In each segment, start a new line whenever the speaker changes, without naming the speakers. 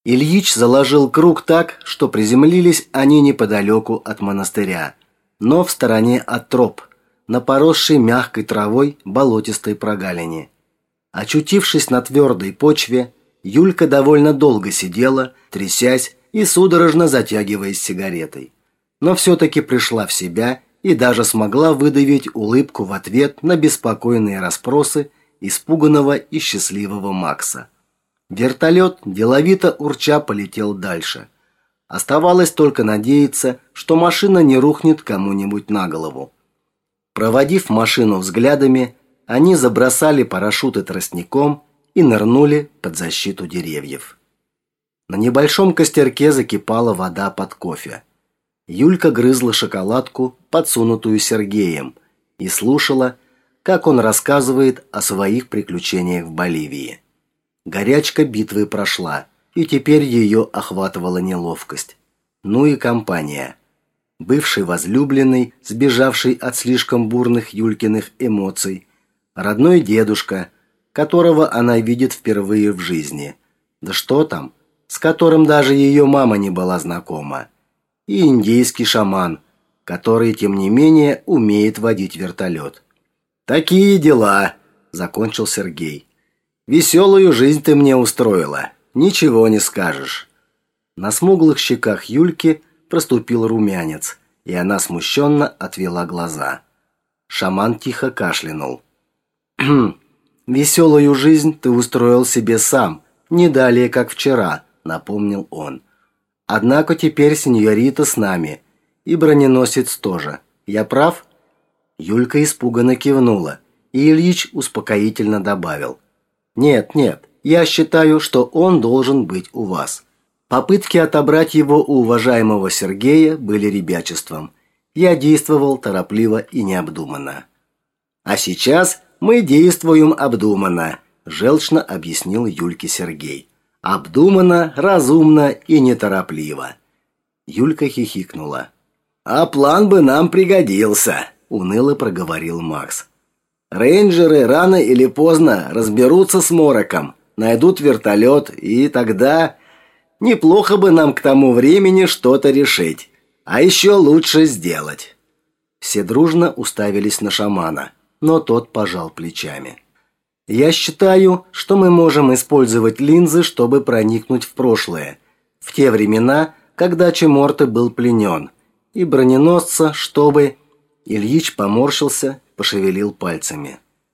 Ильич заложил круг так, что приземлились они неподалеку от монастыря, но в стороне от троп, на поросшей мягкой травой болотистой прогалине. Очутившись на твердой почве, Юлька довольно долго сидела, трясясь и судорожно затягиваясь сигаретой. Но все-таки пришла в себя и даже смогла выдавить улыбку в ответ на беспокойные расспросы испуганного и счастливого Макса. Вертолет, деловито урча, полетел дальше. Оставалось только надеяться, что машина не рухнет кому-нибудь на голову. Проводив машину взглядами, они забросали парашюты тростником и нырнули под защиту деревьев. На небольшом костерке закипала вода под кофе. Юлька грызла шоколадку, подсунутую Сергеем, и слушала, как он рассказывает о своих приключениях в Боливии. Горячка битвы прошла, и теперь ее охватывала неловкость. Ну и компания. Бывший возлюбленный, сбежавший от слишком бурных Юлькиных эмоций, родной дедушка, которого она видит впервые в жизни. Да что там, с которым даже ее мама не была знакома. И индейский шаман, который, тем не менее, умеет водить вертолет. «Такие дела», – закончил Сергей. «Веселую жизнь ты мне устроила, ничего не скажешь». На смуглых щеках Юльки проступил румянец, и она смущенно отвела глаза. Шаман тихо кашлянул. «Веселую жизнь ты устроил себе сам, не далее, как вчера», – напомнил он. «Однако теперь сеньорита с нами, и броненосец тоже. Я прав?» Юлька испуганно кивнула, и Ильич успокоительно добавил. «Нет, я считаю, что он должен быть у вас». Попытки отобрать его у уважаемого Сергея были ребячеством. Я действовал торопливо и необдуманно. «А сейчас мы действуем обдуманно», – желчно объяснил Юльке Сергей. «Обдуманно, разумно и неторопливо». Юлька хихикнула. «А план бы нам пригодился», – уныло проговорил Макс. «Рейнджеры рано или поздно разберутся с мороком, найдут вертолет, и тогда неплохо бы нам к тому времени что-то решить, а еще лучше сделать». Все дружно уставились на шамана, но тот пожал плечами. «Я считаю, что мы можем использовать линзы, чтобы проникнуть в прошлое, в те времена, когда Чеморте был пленен, и броненосца, чтобы...» Ильич поморщился, пошевелил пальцами.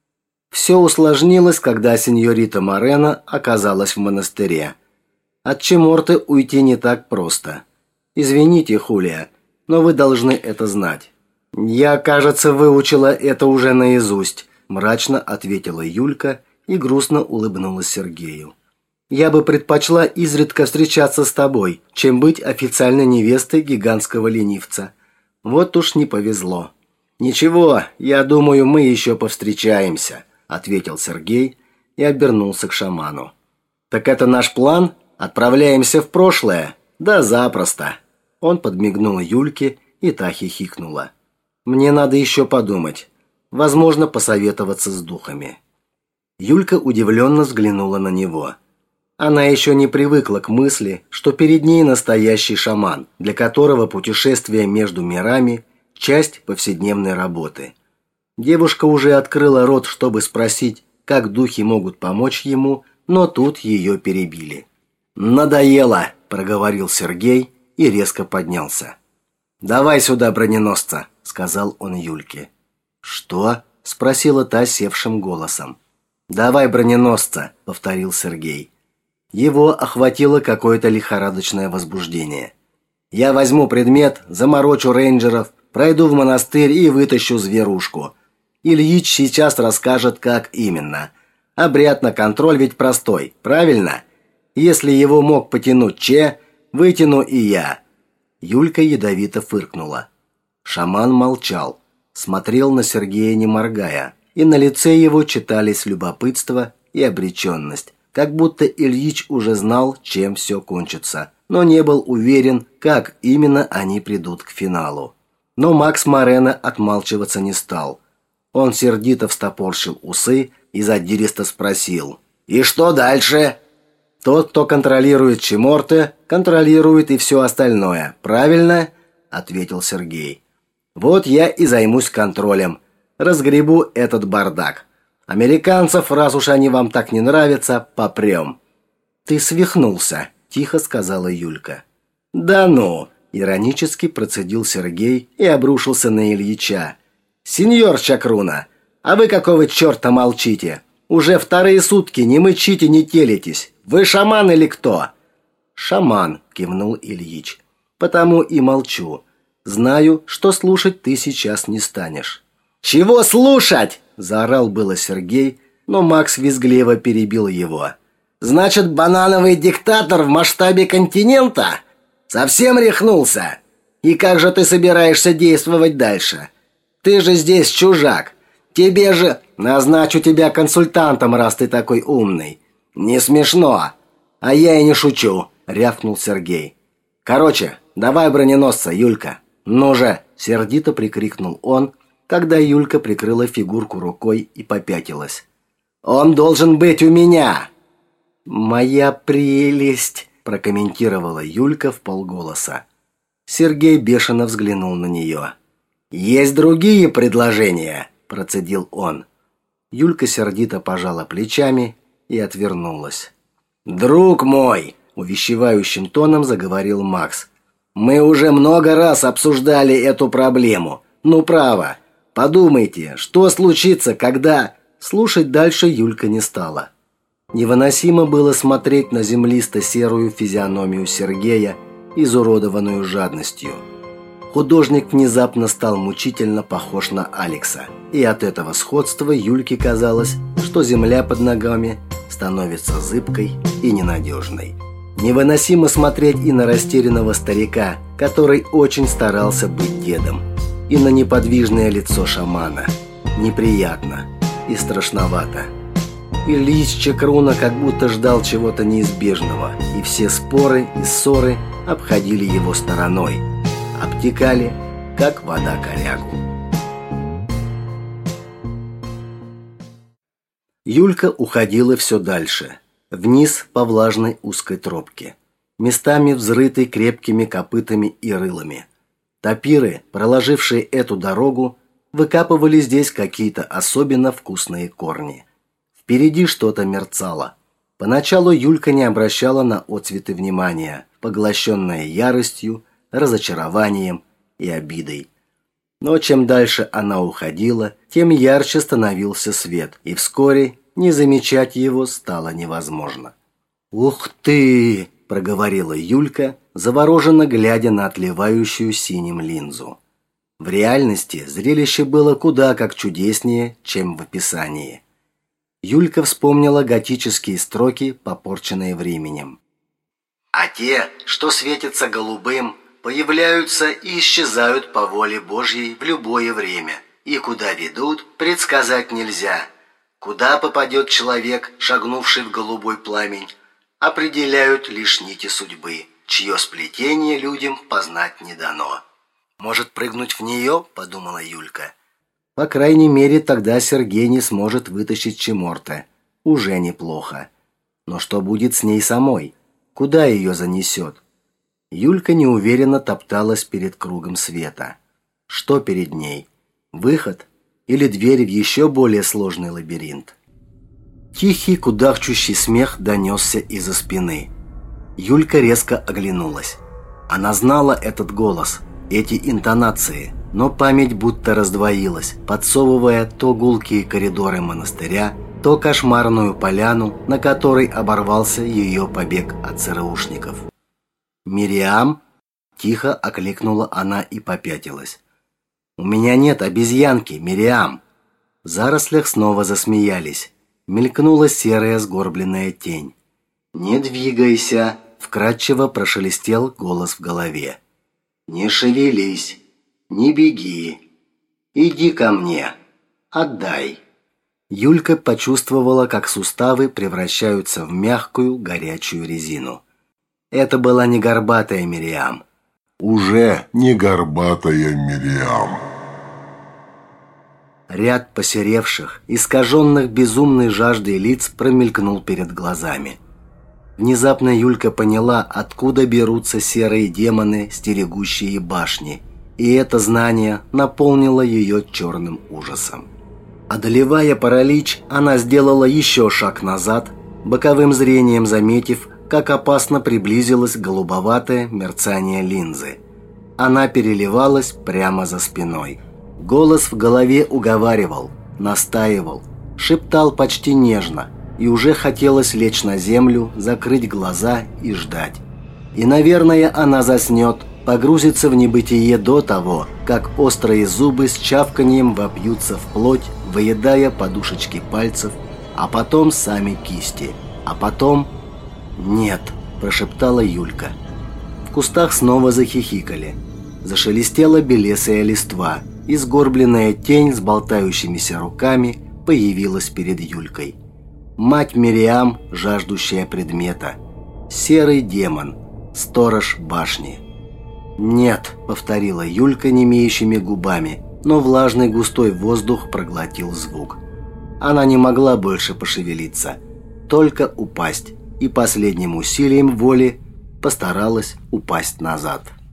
Все усложнилось, когда сеньорита Морено оказалась в монастыре. От Чеморте уйти не так просто. Извините, Хулия, но вы должны это знать. «Я, кажется, выучила это уже наизусть», – мрачно ответила Юлька и грустно улыбнулась Сергею. «Я бы предпочла изредка встречаться с тобой, чем быть официальной невестой гигантского ленивца. Вот уж не повезло». «Ничего, я думаю, мы еще повстречаемся», – ответил Сергей и обернулся к шаману. «Так это наш план? Отправляемся в прошлое? Да запросто». Он подмигнул Юльке, и та хихикнула. «Мне надо еще подумать. Возможно, посоветоваться с духами». Юлька удивленно взглянула на него. Она еще не привыкла к мысли, что перед ней настоящий шаман, для которого путешествие между мирами – часть повседневной работы. Девушка уже открыла рот, чтобы спросить, как духи могут помочь ему, но тут ее перебили. «Надоело», – проговорил Сергей и резко поднялся. «Давай сюда броненосца», – сказал он Юльке. «Что?» – спросила та севшим голосом. «Давай броненосца», – повторил Сергей. Его охватило какое-то лихорадочное возбуждение. «Я возьму предмет, заморочу рейнджеров, пройду в монастырь и вытащу зверушку. Ильич сейчас расскажет, как именно. Обряд на контроль ведь простой, правильно? Если его мог потянуть Че, вытяну и я». Юлька ядовито фыркнула. Шаман молчал, смотрел на Сергея не моргая, и на лице его читались любопытство и обреченность, как будто Ильич уже знал, чем все кончится, но не был уверен, как именно они придут к финалу. Но Макс Морено отмалчиваться не стал. Он сердито встопорщил усы и задиристо спросил: «И что дальше?» Тот, кто контролирует Чиморте, контролирует и все остальное. Правильно?» – ответил Сергей. «Вот я и займусь контролем. Разгребу этот бардак. Американцев, раз уж они вам так не нравятся, попрем». «Ты свихнулся», – тихо сказала Юлька. «Да ну!» – иронически процедил Сергей и обрушился на Ильича. «Сеньор Чакруна, а вы какого черта молчите? Уже вторые сутки не мычите, не телитесь. Вы шаман или кто?» «Шаман», – кивнул Ильич. «Потому и молчу. Знаю, что слушать ты сейчас не станешь». «Чего слушать?» – заорал было Сергей, но Макс визгливо перебил его. «Значит, банановый диктатор в масштабе континента? Совсем рехнулся? И как же ты собираешься действовать дальше? Ты же здесь чужак. Тебе же назначу тебя консультантом, раз ты такой умный». «Не смешно. А я и не шучу», – рявкнул Сергей. «Короче, давай броненосца, Юлька. Ну же!» – сердито прикрикнул он, когда Юлька прикрыла фигурку рукой и попятилась. «Он должен быть у меня!» «Моя прелесть!» – прокомментировала Юлька вполголоса. Сергей бешено взглянул на нее. «Есть другие предложения!» – процедил он. Юлька сердито пожала плечами и отвернулась. «Друг мой!» – увещевающим тоном заговорил Макс. «Мы уже много раз обсуждали эту проблему. Ну, право. Подумайте, что случится, когда...» Слушать дальше Юлька не стала. Невыносимо было смотреть на землисто-серую физиономию Сергея, изуродованную жадностью. Художник внезапно стал мучительно похож на Алекса, и от этого сходства Юльке казалось, что земля под ногами становится зыбкой и ненадежной. Невыносимо смотреть и на растерянного старика, который очень старался быть дедом, и на неподвижное лицо шамана. Неприятно и страшновато. Ильич Чакруна как будто ждал чего-то неизбежного, и все споры и ссоры обходили его стороной, обтекали, как вода корягу. Юлька уходила все дальше, вниз по влажной узкой тропке, местами взрытой крепкими копытами и рылами. Тапиры, проложившие эту дорогу, выкапывали здесь какие-то особенно вкусные корни. Впереди что-то мерцало. Поначалу Юлька не обращала на отцветы внимания, поглощенная яростью, разочарованием и обидой. Но чем дальше она уходила, тем ярче становился свет, и вскоре не замечать его стало невозможно. «Ух ты!» – проговорила Юлька, завороженно глядя на отливающую синим линзу. В реальности зрелище было куда как чудеснее, чем в описании. Юлька вспомнила готические строки, попорченные временем. «А те, что светятся голубым, появляются и исчезают по воле Божьей в любое время, и куда ведут, предсказать нельзя. Куда попадет человек, шагнувший в голубой пламень, определяют лишь нити судьбы, чье сплетение людям познать не дано». «Может, прыгнуть в нее?» – подумала Юлька. По крайней мере, тогда Сергей не сможет вытащить Чиморте. Уже неплохо. Но что будет с ней самой? Куда ее занесет? Юлька неуверенно топталась перед кругом света. Что перед ней? Выход? Или дверь в еще более сложный лабиринт? Тихий, кудахчущий смех донесся из-за спины. Юлька резко оглянулась. Она знала этот голос, эти интонации, но память будто раздвоилась, подсовывая то гулкие коридоры монастыря, то кошмарную поляну, на которой оборвался ее побег от ЦРУшников. «Мириам?» – тихо окликнула она и попятилась. «У меня нет обезьянки, Мириам!» В зарослях снова засмеялись. Мелькнула серая сгорбленная тень. «Не двигайся!» – вкрадчиво прошелестел голос в голове. «Не шевелись, не беги. Иди ко мне. Отдай». Юлька почувствовала, как суставы превращаются в мягкую, горячую резину. Это была не горбатая Мириам.
Уже не горбатая Мириам.
Ряд посеревших, искаженных безумной жаждой лиц промелькнул перед глазами. Внезапно Юлька поняла, откуда берутся серые демоны, стерегущие башни, и это знание наполнило ее черным ужасом. Одолевая паралич, она сделала еще шаг назад, боковым зрением заметив, как опасно приблизилось голубоватое мерцание линзы. Она переливалась прямо за спиной. Голос в голове уговаривал, настаивал, шептал почти нежно, и уже хотелось лечь на землю, закрыть глаза и ждать. И, наверное, она заснет, погрузится в небытие до того, как острые зубы с чавканьем вопьются в плоть, выедая подушечки пальцев, а потом сами кисти. А потом... «Нет», – прошептала Юлька. В кустах снова захихикали. Зашелестела белесая листва, и сгорбленная тень с болтающимися руками появилась перед Юлькой. Мать Мириам, жаждущая предмета. Серый демон, сторож башни. «Нет», – повторила Юлька немеющими губами, но влажный густой воздух проглотил звук. Она не могла больше пошевелиться, только упасть, и последним усилием воли постаралась упасть назад.